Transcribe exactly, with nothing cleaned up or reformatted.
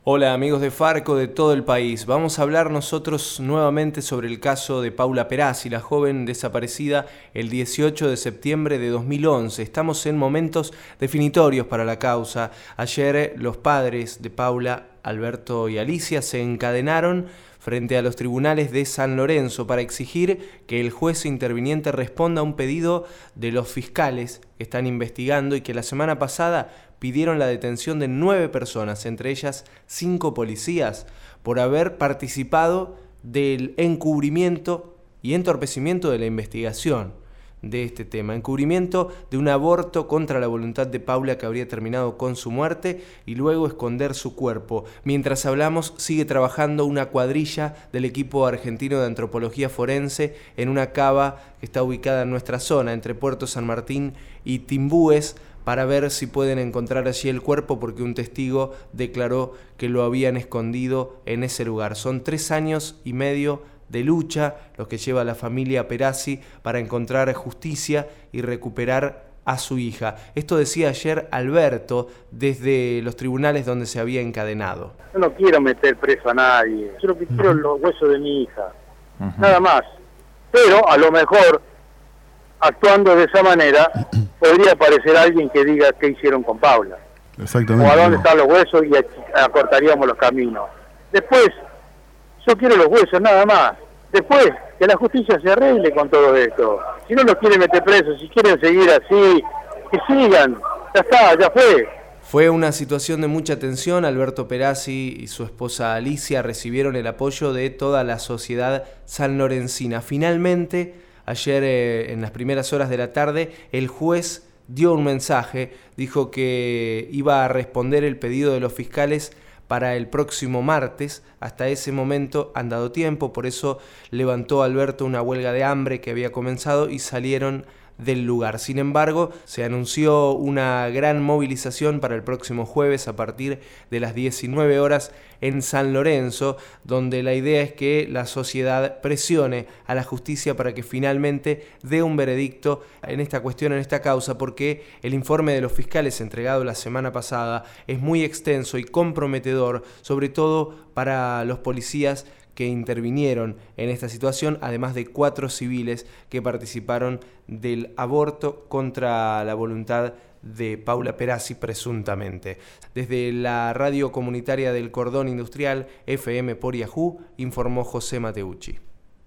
Hola amigos de Farco de todo el país, vamos a hablar nosotros nuevamente sobre el caso de Paula Perazzi, la joven desaparecida el dieciocho de septiembre de dos mil once. Estamos en momentos definitorios para la causa. Ayer los padres de Paula, Alberto y Alicia, se encadenaron frente a los tribunales de San Lorenzo para exigir que el juez interviniente responda a un pedido de los fiscales que están investigando y que la semana pasada pidieron la detención de nueve personas, entre ellas cinco policías, por haber participado del encubrimiento y entorpecimiento de la investigación de este tema. Encubrimiento de un aborto contra la voluntad de Paula que habría terminado con su muerte y luego esconder su cuerpo. Mientras hablamos, sigue trabajando una cuadrilla del equipo argentino de antropología forense en una cava que está ubicada en nuestra zona, entre Puerto San Martín y Timbúes, para ver si pueden encontrar allí el cuerpo, porque un testigo declaró que lo habían escondido en ese lugar. Son tres años y medio de lucha los que lleva la familia Perazzi para encontrar justicia y recuperar a su hija. Esto decía ayer Alberto desde los tribunales donde se había encadenado. Yo no quiero meter preso a nadie, yo lo que quiero es los huesos de mi hija, uh-huh. Nada más. Pero a lo mejor, actuando de esa manera, podría aparecer alguien que diga qué hicieron con Paula. Exactamente. O a dónde están los huesos y acortaríamos los caminos. Después, yo quiero los huesos, nada más. Después, que la justicia se arregle con todo esto. Si no los quieren meter presos, si quieren seguir así, que sigan. Ya está, ya fue. Fue una situación de mucha tensión. Alberto Perazzi y su esposa Alicia recibieron el apoyo de toda la sociedad sanlorencina. Finalmente, ayer eh, en las primeras horas de la tarde, el juez dio un mensaje, dijo que iba a responder el pedido de los fiscales para el próximo martes. Hasta ese momento han dado tiempo, por eso levantó Alberto una huelga de hambre que había comenzado y salieron del lugar. Sin embargo, se anunció una gran movilización para el próximo jueves a partir de las diecinueve horas en San Lorenzo, donde la idea es que la sociedad presione a la justicia para que finalmente dé un veredicto en esta cuestión, en esta causa, porque el informe de los fiscales entregado la semana pasada es muy extenso y comprometedor, sobre todo para los policías que intervinieron en esta situación, además de cuatro civiles que participaron del aborto contra la voluntad de Paula Perazzi presuntamente. Desde la radio comunitaria del Cordón Industrial, F M por Yahoo, informó José Mateucci.